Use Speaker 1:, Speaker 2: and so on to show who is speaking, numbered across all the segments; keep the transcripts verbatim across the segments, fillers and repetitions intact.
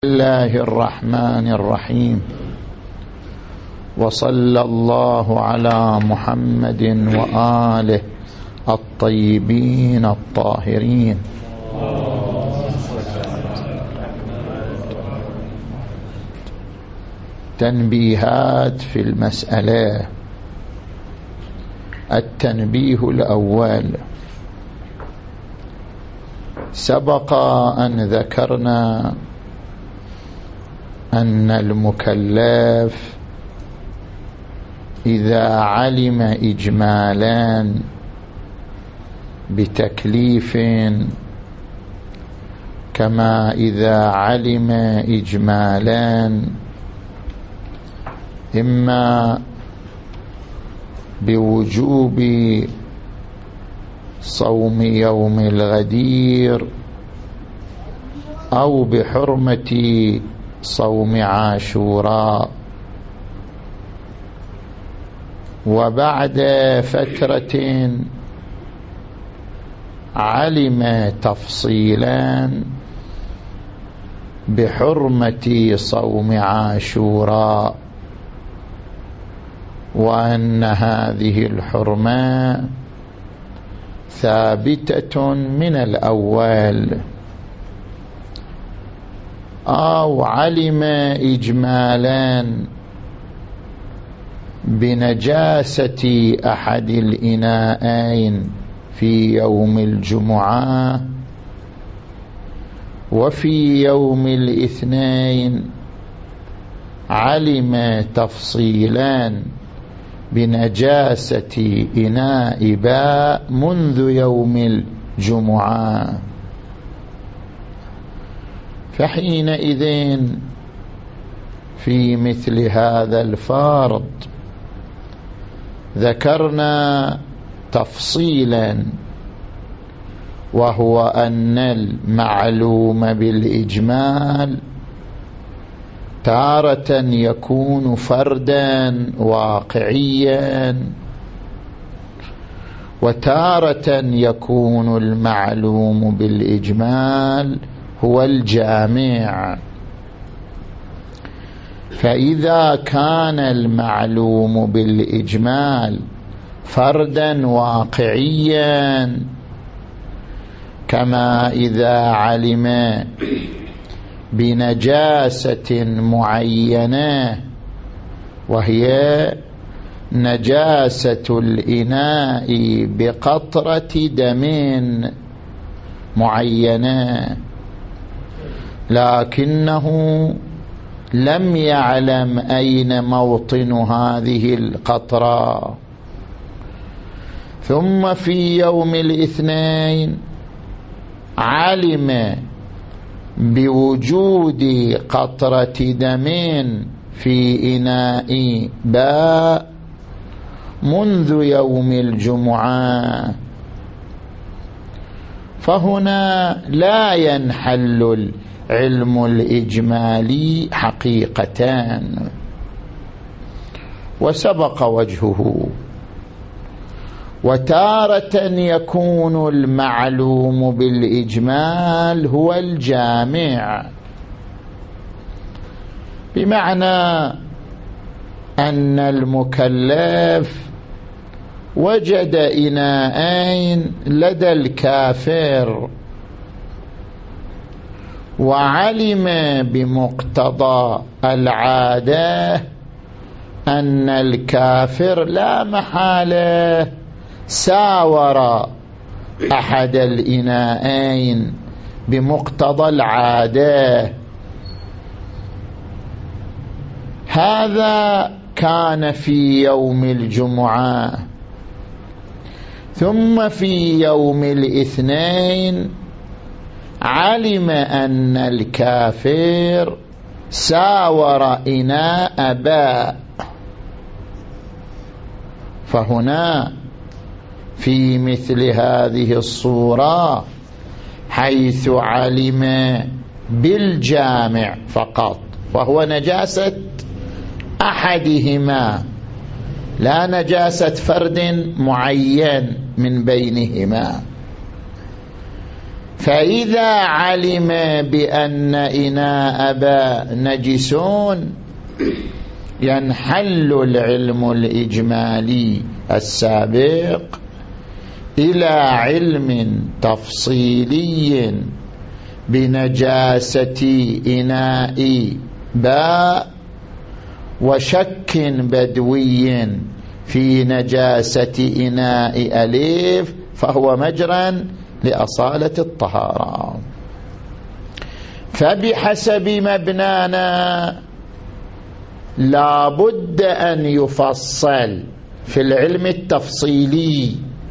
Speaker 1: الله الرحمن الرحيم، وصلى الله على محمد وآله الطيبين الطاهرين. تنبيهات في المسألة. التنبيه الأول: سبق أن ذكرنا أن المكلف إذا علم إجمالا بتكليف كما إذا علم إجمالا إما بوجوب صوم يوم الغدير أو بحرمة صوم عاشوراء، وبعد فترة علم تفصيلا بحرمة صوم عاشوراء، وأن هذه الحرمة ثابتة من الأول، أو علم إجمالا بنجاسة أحد الإناءين في يوم الجمعة، وفي يوم الاثنين علم تفصيلا بنجاسة إناء باء منذ يوم الجمعة، فحينئذ في مثل هذا الفرض ذكرنا تفصيلا، وهو أن المعلوم بالإجمال تارة يكون فردا واقعيا، وتارة يكون المعلوم بالإجمال هو الجامع. فإذا كان المعلوم بالإجمال فردا واقعيا كما إذا علم بنجاسة معينة وهي نجاسة الإناء بقطرة دم معينة، لكنه لم يعلم أين موطن هذه القطرة، ثم في يوم الاثنين علم بوجود قطرة دم في إناء باء منذ يوم الجمعة، فهنا لا ينحل العلم الإجمالي حقيقة، وسبق وجهه. وتارة يكون المعلوم بالإجمال هو الجامع، بمعنى أن المكلف وجد إناءين لدى الكافر وعلم بمقتضى العادة أن الكافر لا محالة ساور أحد الإناءين بمقتضى العادة. هذا كان في يوم الجمعة، ثم في يوم الاثنين علم أن الكافر ساور إناء باء، فهنا في مثل هذه الصورة حيث علم بالجامع فقط وهو نجاسة أحدهما لا نجاسة فرد معين من بينهما، فإذا علم بأن إناء أبا نجسون ينحل العلم الإجمالي السابق إلى علم تفصيلي بنجاسة إناء باء وشك بدوي في نجاسة إناء أليف، فهو مجرى لأصالة الطهارة. فبحسب مبنانا لا بد أن يفصل في العلم التفصيلي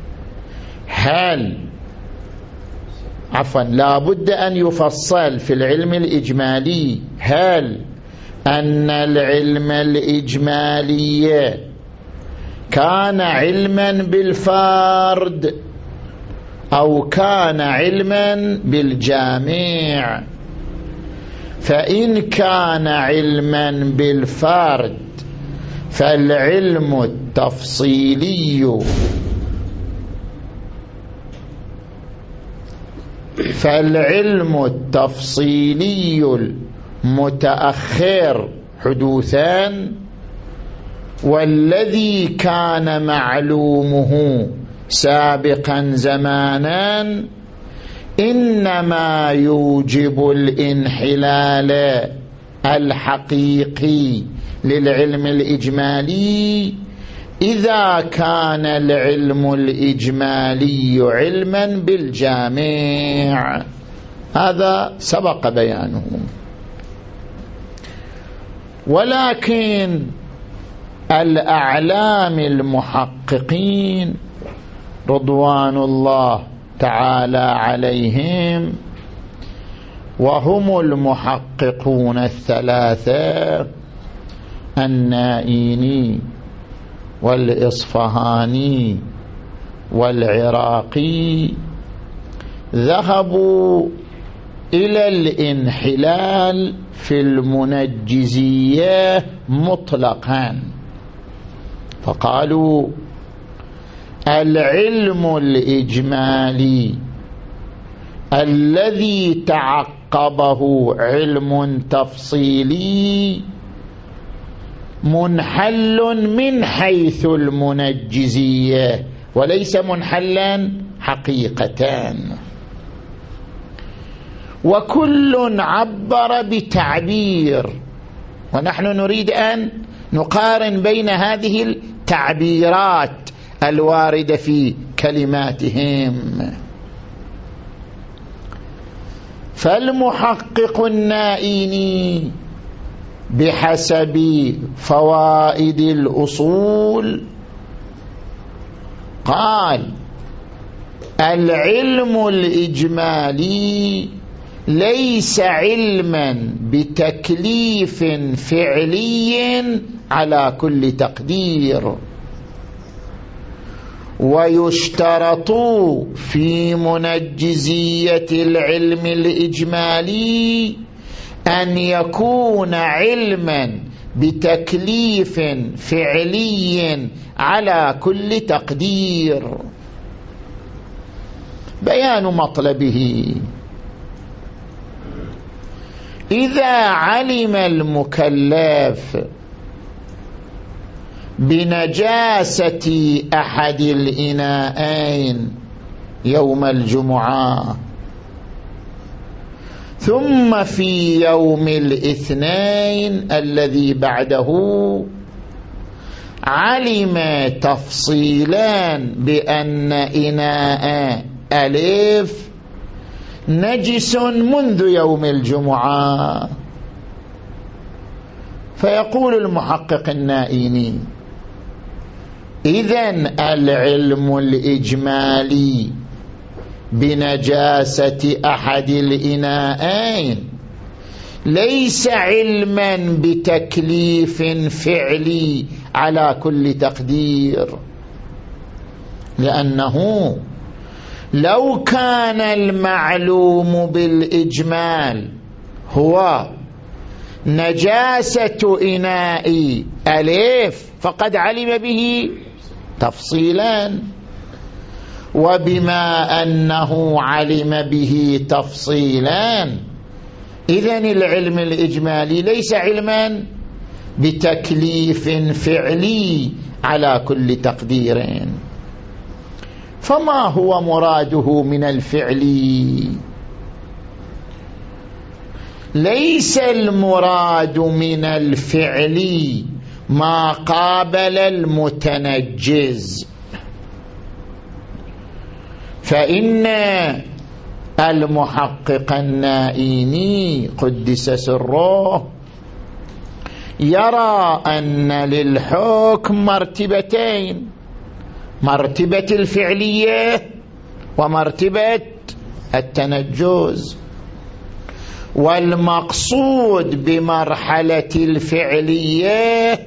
Speaker 1: هل عفوا لا بد أن يفصل في العلم الإجمالي هل أن العلم الإجمالي كان علما بالفرد أو كان علما بالجامع. فإن كان علما بالفرد فالعلم التفصيلي فالعلم التفصيلي المتأخر حدوثا والذي كان معلومه سابقا زمانا إنما يوجب الانحلال الحقيقي للعلم الإجمالي إذا كان العلم الإجمالي علما بالجامع. هذا سبق بيانه. ولكن الأعلام المحققين رضوان الله تعالى عليهم، وهم المحققون الثلاثة النائيني والإصفهاني والعراقي، ذهبوا إلى الانحلال في المنجزية مطلقا، فقالوا العلم الإجمالي الذي تعقبه علم تفصيلي منحل من حيث المنجزية وليس منحلا حقيقة، وكل عبر بتعبير، ونحن نريد أن نقارن بين هذه التعبيرات الواردة في كلماتهم. فالمحقق النائيني بحسب فوائد الأصول قال العلم الإجمالي ليس علما بتكليف فعلي على كل تقدير، ويشترط في منجزية العلم الإجمالي أن يكون علما بتكليف فعلي على كل تقدير. بيان مطلبه: إذا علم المكلف بنجاسة أحد الإناءين يوم الجمعة ثم في يوم الاثنين الذي بعده علم تفصيلا بأن إناء ألف نجس منذ يوم الجمعة، فيقول المحقق النائيني: إذن العلم الإجمالي بنجاسة أحد الإناءين ليس علما بتكليف فعلي على كل تقدير، لأنه لو كان المعلوم بالإجمال هو نجاسة إناء ألف فقد علم به تفصيلا، وبما أنه علم به تفصيلا، إذن العلم الإجمالي ليس علما بتكليف فعلي على كل تقدير. فما هو مراده من الفعلي؟ ليس المراد من الفعلي ما قابل المتنجز، فإن المحقق النائيني قدس سره يرى أن للحكم مرتبتين، مرتبة الفعلية ومرتبة التنجز، والمقصود بمرحلة الفعلية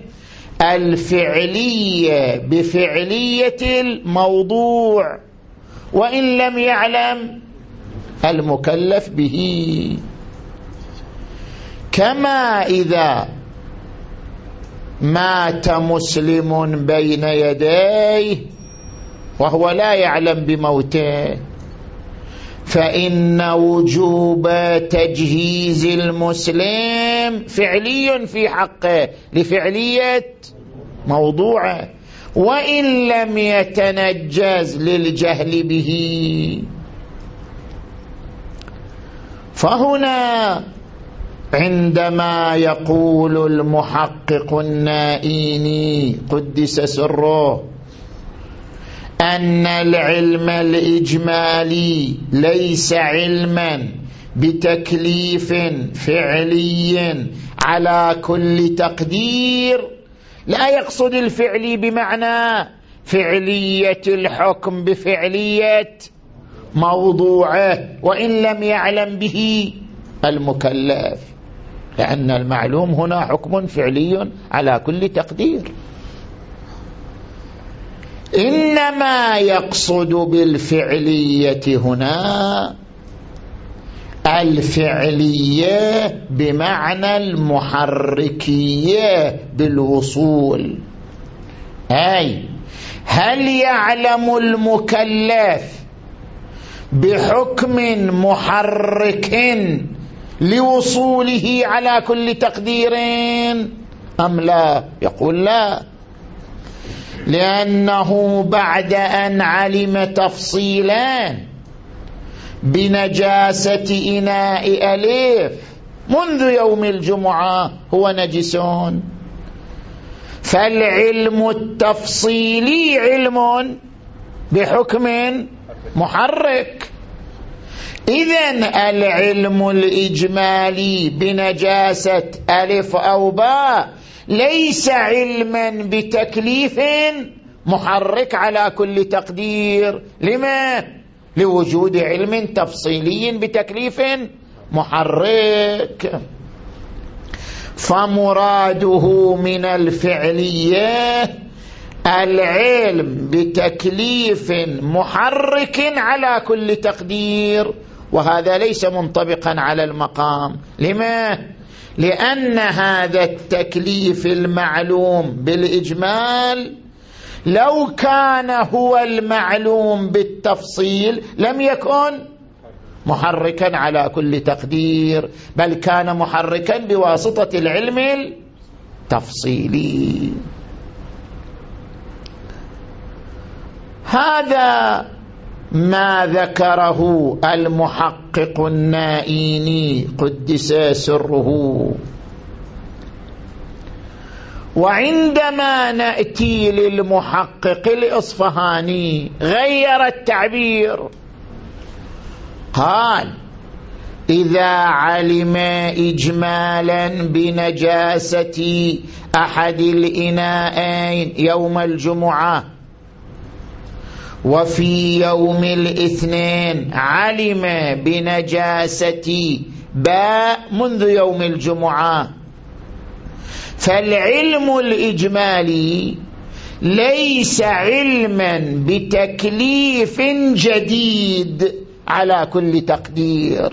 Speaker 1: الفعلية بفعلية الموضوع وإن لم يعلم المكلف به. كما إذا مات مسلم بين يديه وهو لا يعلم بموته، فإن وجوب تجهيز المسلم فعلي في حقه لفعلية موضوعه، وإن لم يتنجز للجهل به. فهنا عندما يقول المحقق النائيني قدس سره أن العلم الإجمالي ليس علما بتكليف فعلي على كل تقدير، لا يقصد الفعلي بمعنى فعلية الحكم بفعلية موضوعه وإن لم يعلم به المكلف، لأن المعلوم هنا حكم فعلي على كل تقدير. إنما يقصد بالفعلية هنا الفعلية بمعنى المحركية بالوصول، أي هل يعلم المكلف بحكم محرك لوصوله على كل تقدير أم لا؟ يقول لا، لأنه بعد أن علم تفصيلا بنجاسة إناء ألف منذ يوم الجمعة هو نجسون، فالعلم التفصيلي علم بحكم محرك. إذن العلم الإجمالي بنجاسة ألف أو باء ليس علما بتكليف محرك على كل تقدير. لما؟ لوجود علم تفصيلي بتكليف محرك. فمراده من الفعلية العلم بتكليف محرك على كل تقدير، وهذا ليس منطبقا على المقام. لما؟ لأن هذا التكليف المعلوم بالإجمال لو كان هو المعلوم بالتفصيل لم يكن محركا على كل تقدير، بل كان محركا بواسطة العلم التفصيلي. هذا ما ذكره المحقق النائيني قدس سره. وعندما نأتي للمحقق الإصفهاني غير التعبير، قال إذا علم إجمالا بنجاسة أحد الإناءين يوم الجمعة وفي يوم الاثنين علم بنجاسة باء منذ يوم الجمعة، فالعلم الإجمالي ليس علما بتكليف جديد على كل تقدير،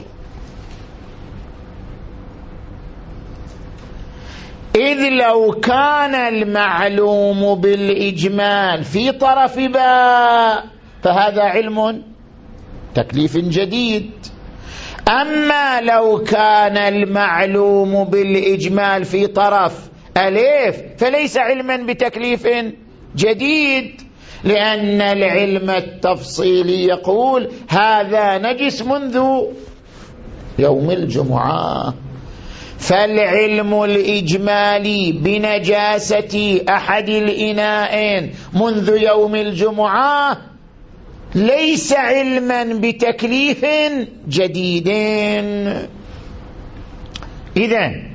Speaker 1: إذ لو كان المعلوم بالإجمال في طرف باء فهذا علم تكليف جديد. أما لو كان المعلوم بالإجمال في طرف ألف فليس علما بتكليف جديد، لأن العلم التفصيلي يقول هذا نجس منذ يوم الجمعة، فالعلم الإجمالي بنجاسة أحد الإناءين منذ يوم الجمعة ليس علما بتكليف جديد. إذن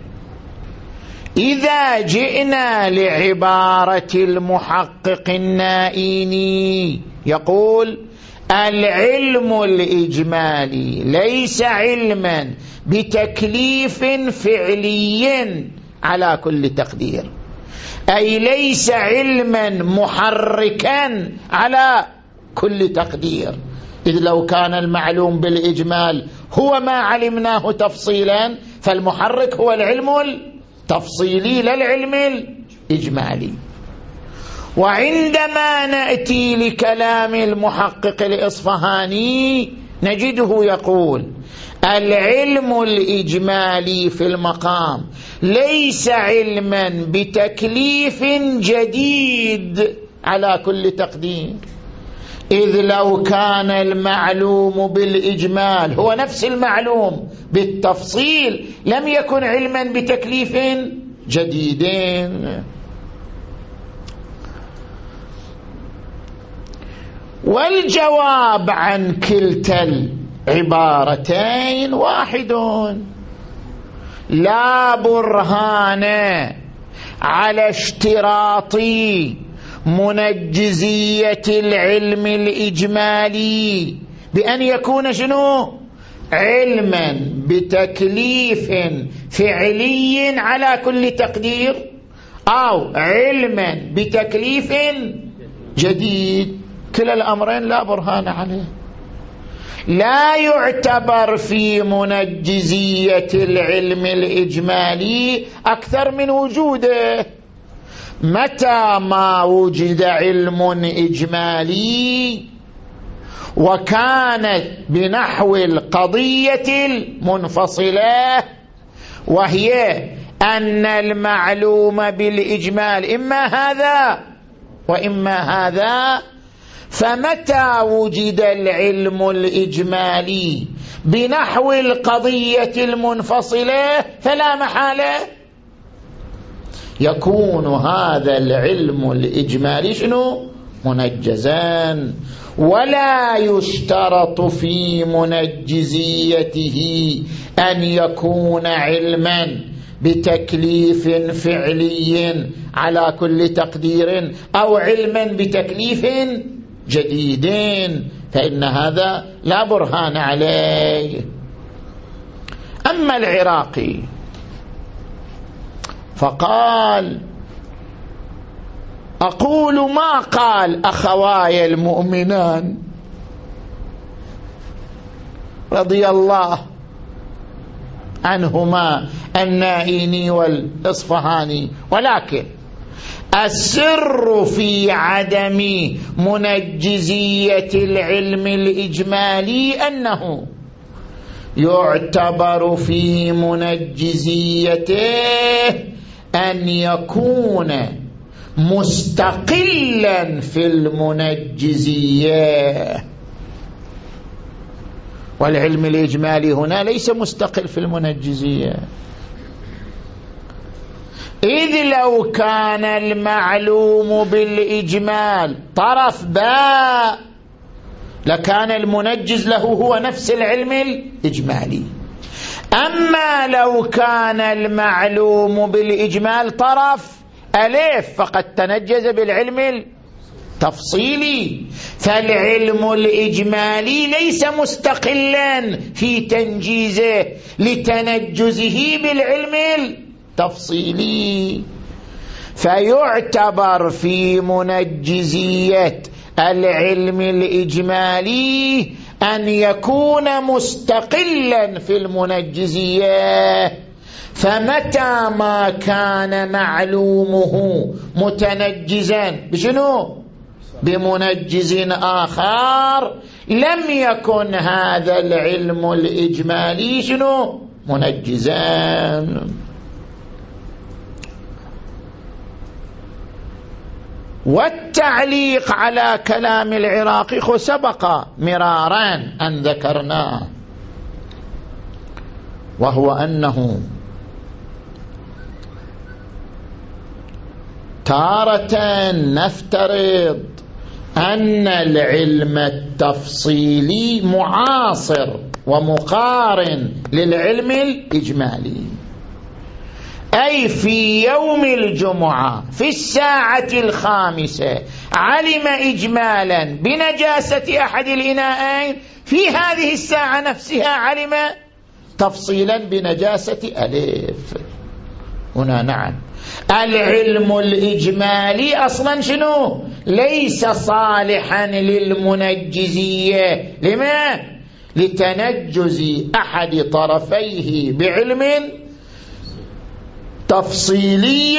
Speaker 1: إذا جئنا لعبارة المحقق النائيني يقول العلم الإجمالي ليس علما بتكليف فعلي على كل تقدير، أي ليس علما محركا على كل تقدير، إذ لو كان المعلوم بالإجمال هو ما علمناه تفصيلا فالمحرك هو العلم التفصيلي لا العلم الإجمالي. وعندما نأتي لكلام المحقق الإصفهاني نجده يقول العلم الإجمالي في المقام ليس علما بتكليف جديد على كل تقدير، إذ لو كان المعلوم بالإجمال هو نفس المعلوم بالتفصيل لم يكن علما بتكليف جديد. والجواب عن كلتا العبارتين واحد، لا برهان على اشتراط منجزية العلم الإجمالي بأن يكون شنو علما بتكليف فعلي على كل تقدير أو علما بتكليف جديد، كلا الأمرين لا برهان عليه. لا يعتبر في منجزية العلم الإجمالي أكثر من وجوده. متى ما وجد علم إجمالي وكانت بنحو القضية المنفصلة، وهي أن المعلوم بالإجمال إما هذا وإما هذا، فمتى وجد العلم الإجمالي بنحو القضية المنفصلة فلا محالة يكون هذا العلم الإجمالي شنو منجزا، ولا يشترط في منجزيته أن يكون علما بتكليف فعلي على كل تقدير أو علما بتكليف جديد، فإن هذا لا برهان عليه. أما العراقي فقال أقول ما قال أخواي المؤمنان رضي الله عنهما النائيني والإصفهاني، ولكن السر في عدم منجزية العلم الإجمالي أنه يعتبر في منجزيته أن يكون مستقلا في المنجزية، والعلم الإجمالي هنا ليس مستقل في المنجزية، إذ لو كان المعلوم بالإجمال طرف باء لكان المنجز له هو نفس العلم الإجمالي. أما لو كان المعلوم بالإجمال طرف ألف فقد تنجز بالعلم التفصيلي، فالعلم الإجمالي ليس مستقلا في تنجيزه لتنجزه بالعلم التفصيلي، فيعتبر في منجزية العلم الإجمالي أن يكون مستقلا في المنجزية، فمتى ما كان معلومه متنجزا بشنو بمنجز آخر لم يكن هذا العلم الإجمالي شنو؟ منجزا. والتعليق على كلام العراقي سبق مرارا أن ذكرناه، وهو أنه تارة نفترض أن العلم التفصيلي معاصر ومقارن للعلم الإجمالي، أي في يوم الجمعة في الساعة الخامسة علم إجمالا بنجاسة أحد الإناءين، في هذه الساعة نفسها علم تفصيلا بنجاسة ألف. هنا نعم العلم الإجمالي أصلا شنو؟ ليس صالحا للمنجزية. لما؟ لتنجز أحد طرفيه بعلم تفصيلي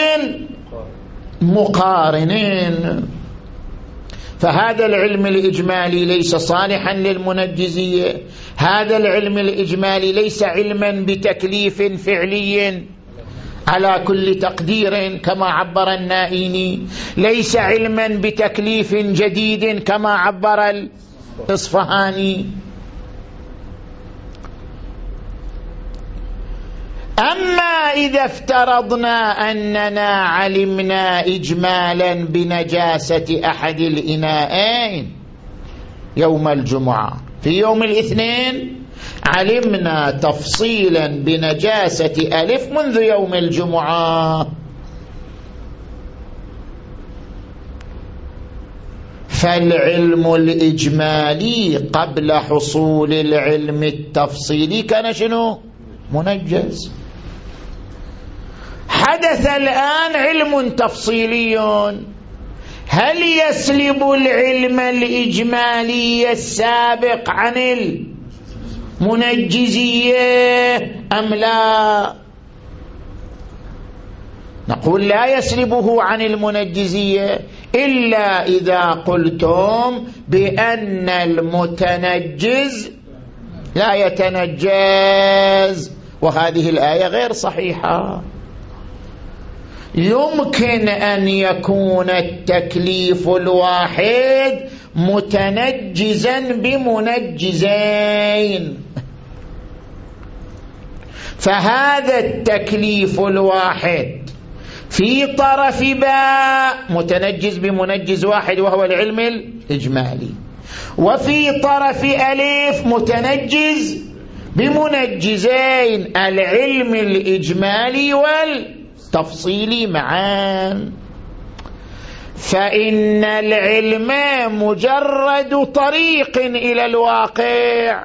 Speaker 1: مقارنين. فهذا العلم الإجمالي ليس صالحا للمنجزية، هذا العلم الإجمالي ليس علما بتكليف فعلي على كل تقدير كما عبر النائيني، ليس علما بتكليف جديد كما عبر الإصفهاني. أما إذا افترضنا أننا علمنا إجمالا بنجاسة أحد الإناءين يوم الجمعة، في يوم الاثنين علمنا تفصيلا بنجاسة ألف منذ يوم الجمعة، فالعلم الإجمالي قبل حصول العلم التفصيلي كان شنو؟ منجز. حدث الآن علم تفصيلي، هل يسلب العلم الإجمالي السابق عن المنجزية أم لا؟ نقول لا يسلبه عن المنجزية إلا إذا قلتم بأن المتنجز لا يتنجز، وهذه الآية غير صحيحة. يمكن أن يكون التكليف الواحد متنجزا بمنجزين، فهذا التكليف الواحد في طرف باء متنجز بمنجز واحد وهو العلم الإجمالي، وفي طرف ألف متنجز بمنجزين العلم الإجمالي والتفصيلي معا. فإن العلم مجرد طريق إلى الواقع،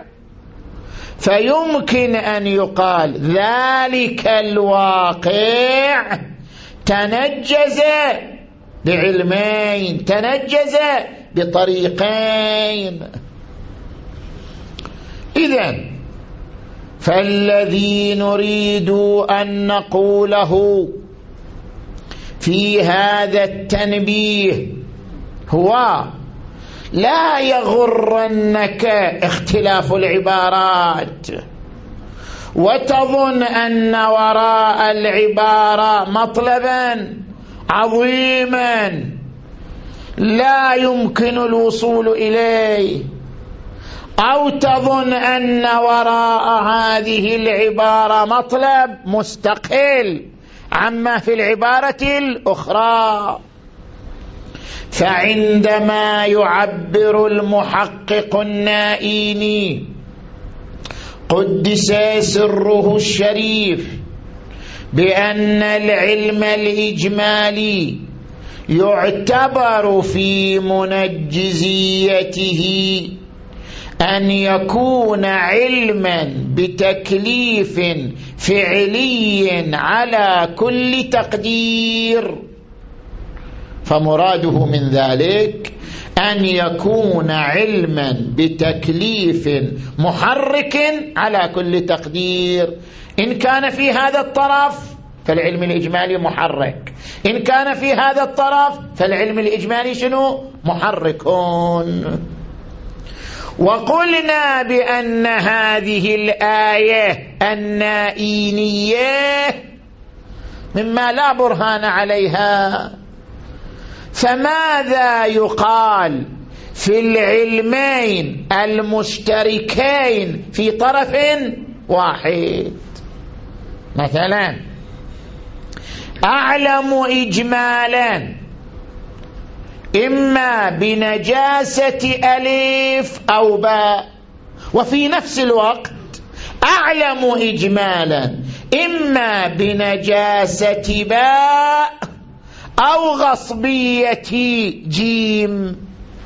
Speaker 1: فيمكن أن يقال ذلك الواقع تنجز بعلمين، تنجز بطريقين. إذن فالذي نريد أن نقوله في هذا التنبيه هو لا يغرنك اختلاف العبارات وتظن أن وراء العبارة مطلبا عظيما لا يمكن الوصول إليه، أو تظن أن وراء هذه العبارة مطلب مستقل عما في العبارة الأخرى. فعندما يعبر المحقق النائيني قدس سره الشريف بأن العلم الإجمالي يعتبر في منجزيته أن يكون علما بتكليف فعلي على كل تقدير، فمراده من ذلك أن يكون علما بتكليف محرك على كل تقدير. إن كان في هذا الطرف فالعلم الإجمالي محرك، إن كان في هذا الطرف فالعلم الإجمالي شنو؟ محركون. وقلنا بأن هذه الآية النائينية مما لا برهان عليها، فماذا يقال في العلمين المشتركين في طرف واحد؟ مثلا أعلم إجمالا إما بنجاسة ألف أو باء، وفي نفس الوقت أعلم إجمالا إما بنجاسة باء أو غصبية جيم،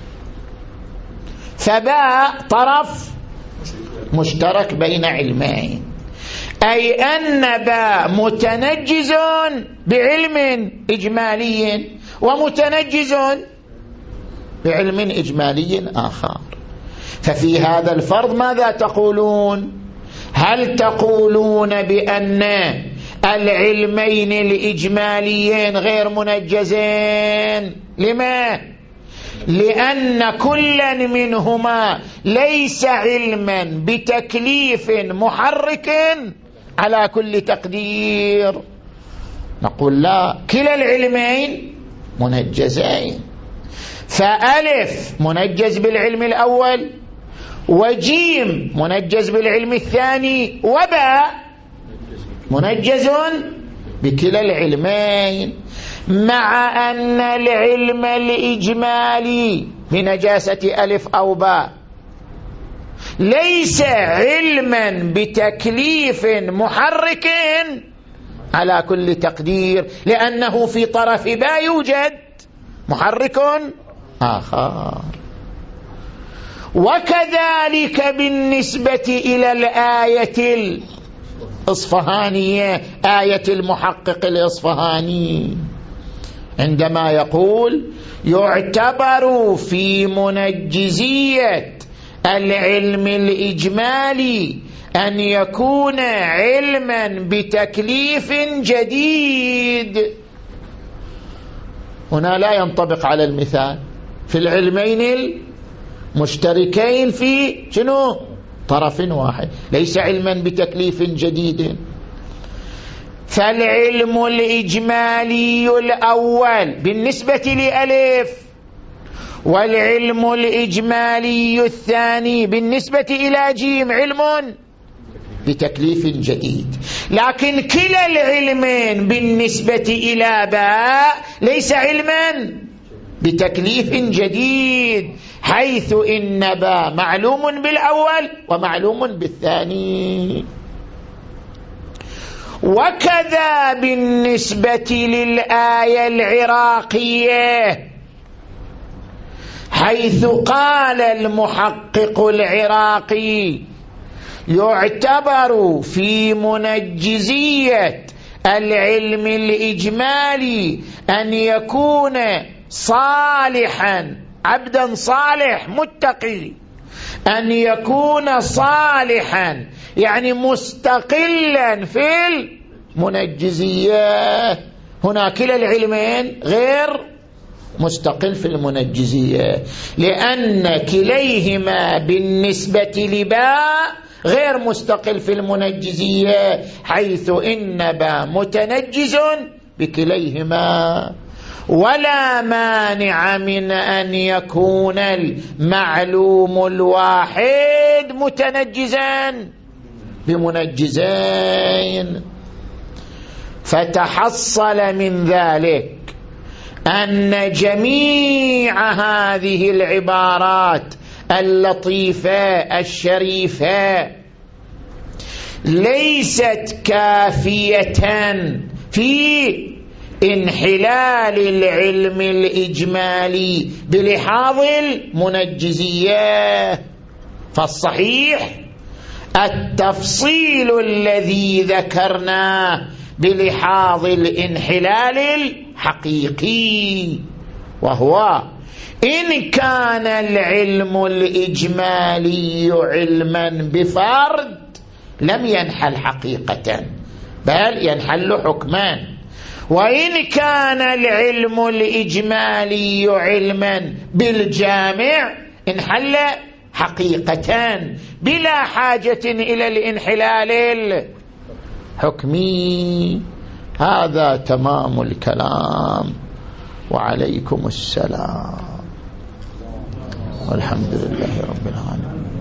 Speaker 1: فباء طرف مشترك بين علمين، أي أن باء متنجز بعلم إجمالي ومتنجز بعلم إجمالي آخر. ففي هذا الفرض ماذا تقولون؟ هل تقولون بأن العلمين الإجماليين غير منجزين؟ لما؟ لأن كلا منهما ليس علما بتكليف محرك على كل تقدير. نقول لا، كلا العلمين منجزين، فألف منجز بالعلم الأول، وجيم منجز بالعلم الثاني، وباء منجز بكلا العلمين، مع أن العلم الإجمالي بنجاسة ألف أو باء ليس علما بتكليف محرك على كل تقدير، لأنه في طرف باء يوجد محرك آخر. وكذلك بالنسبة إلى الآية الإصفهانية، آية المحقق الإصفهاني، عندما يقول يعتبر في منجزية العلم الإجمالي أن يكون علما بتكليف جديد، هنا لا ينطبق على المثال في العلمين المشتركين في شنو؟ طرف واحد، ليس علما بتكليف جديد. فالعلم الإجمالي الأول بالنسبة لألف، والعلم الإجمالي الثاني بالنسبة إلى جيم علم بتكليف جديد، لكن كلا العلمين بالنسبة إلى باء ليس علما بتكليف جديد، حيث إن باء معلوم بالأول ومعلوم بالثاني. وكذا بالنسبة للآية العراقية، حيث قال المحقق العراقي يعتبر في منجزية العلم الإجمالي أن يكون صالحا، عبدا صالح متقي، أن يكون صالحا يعني مستقلا في المنجزية. هنا كلا العلمين غير مستقل في المنجزية، لأن كليهما بالنسبة لباء غير مستقل في المنجزية، حيث إن باء متنجز بكليهما، ولا مانع من أن يكون المعلوم الواحد متنجزا بمنجزين. فتحصل من ذلك أن جميع هذه العبارات اللطيفة الشريفة ليست كافية في انحلال العلم الإجمالي بلحاظ المنجزية، فالصحيح التفصيل الذي ذكرناه بلحاظ الانحلال الحقيقي، وهو إن كان العلم الإجمالي علما بفرد لم ينحل حقيقة، بل ينحل حكما. وإن كان العلم الإجمالي علما بالجامع انحل حقيقة بلا حاجة إلى الانحلال الحكمي. هذا تمام الكلام، وعليكم السلام، والحمد لله رب العالمين.